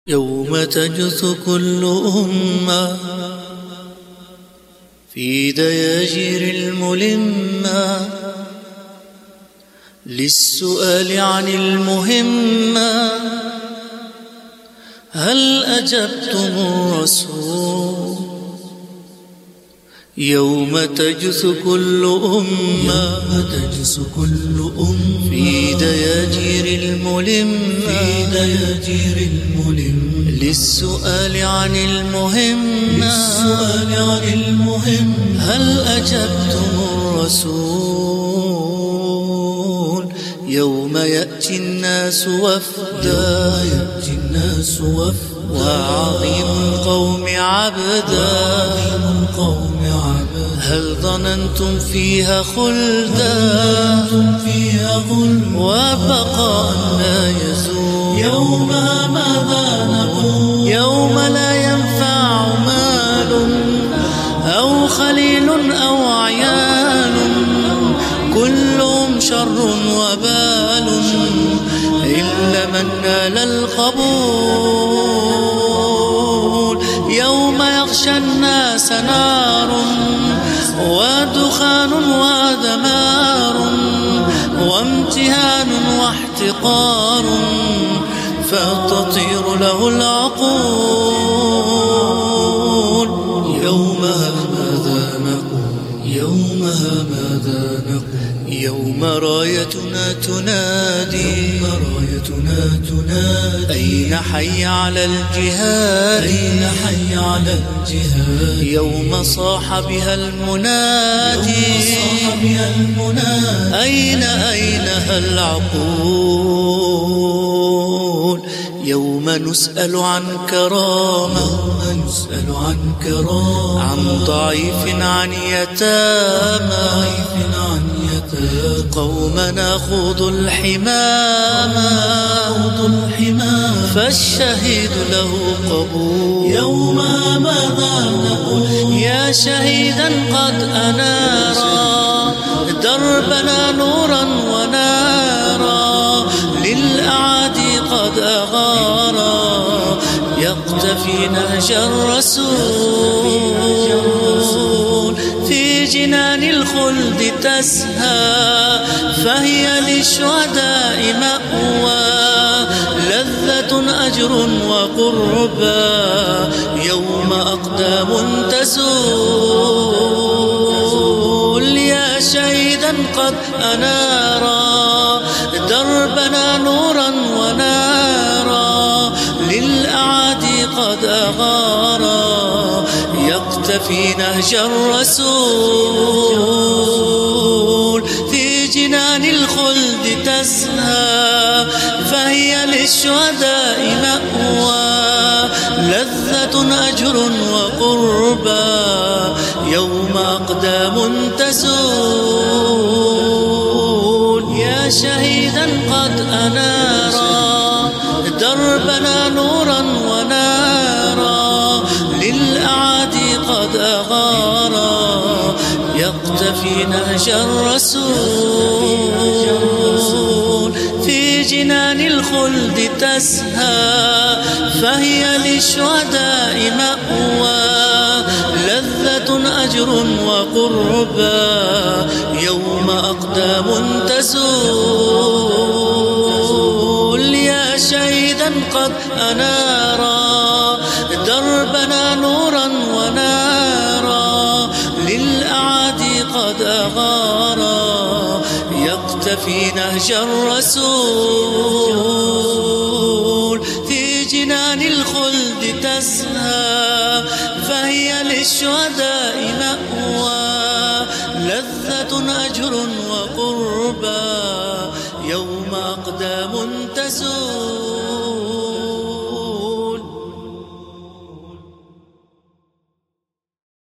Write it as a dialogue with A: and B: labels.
A: يوم تجث كل أمة في دياجير الملمة للسؤال عن المهمة، هل أجبتم الرسول؟ يوم تجث كل أمة في دياجير الملمة للسؤال عن المهمة، هل أجبتم الرسول؟ يوم يأتي الناس وفدا وعظيم القوم عبدا، هل ظننتم فيها خلدا وبقاء لا يزول؟
B: يوم ماذا نقول؟
A: يوم لا ينفع مال أو خليل أو عيال، كلهم شر وبال إلا من نال القبول. يوم يغشى الناس نار ودخان ودمار وامتهان واحتقار، فتطير له العقول.
B: يومها ماذا نقول؟
A: يوم رايتنا تنادي أين حي على الجهاد؟ يوم صاح بها المنادي أين العقول؟ يوم نسأل عن كرامة عن ضعيف عن يتامى، قومنا خوضوا الحمامة فالشهيد له قبول.
B: يوم ماذا نقول؟
A: يا شهيدا قد أنارا دربنا نورا ونارا، للأعادي قد أغارا يقتفي نهج الرسول. في جنان الخلد تسهى فهي للشهداء مأوى، لذة أجر وقربى يوم أقدام تزول. يا شهيدا قد أنارا دربنا نورا ونارا، للأعادي قد أغارا يقتفي نهج الرسول. في جنان الخلد تسهى فهي للشهداء مأوى، لذة أجر وقربى يوم أقدام تزول. يا شهيدا قد أنارا دربنا نورا ونارا، للأعادي قد أغارا يقتفي نهج الرسول. في جنان الخلد تسهى فهي للشهداء مأوى، لذة أجر وقربى يوم أقدام تزول. يا شهيدا قد أنارا دربنا نورا ونارا، للأعادي قد أغارا يقتفي نهج الرسول. في جنان الخلد تسهى فهي للشهداء مأوى، لذة أجر وقربى يوم أقدام تزول.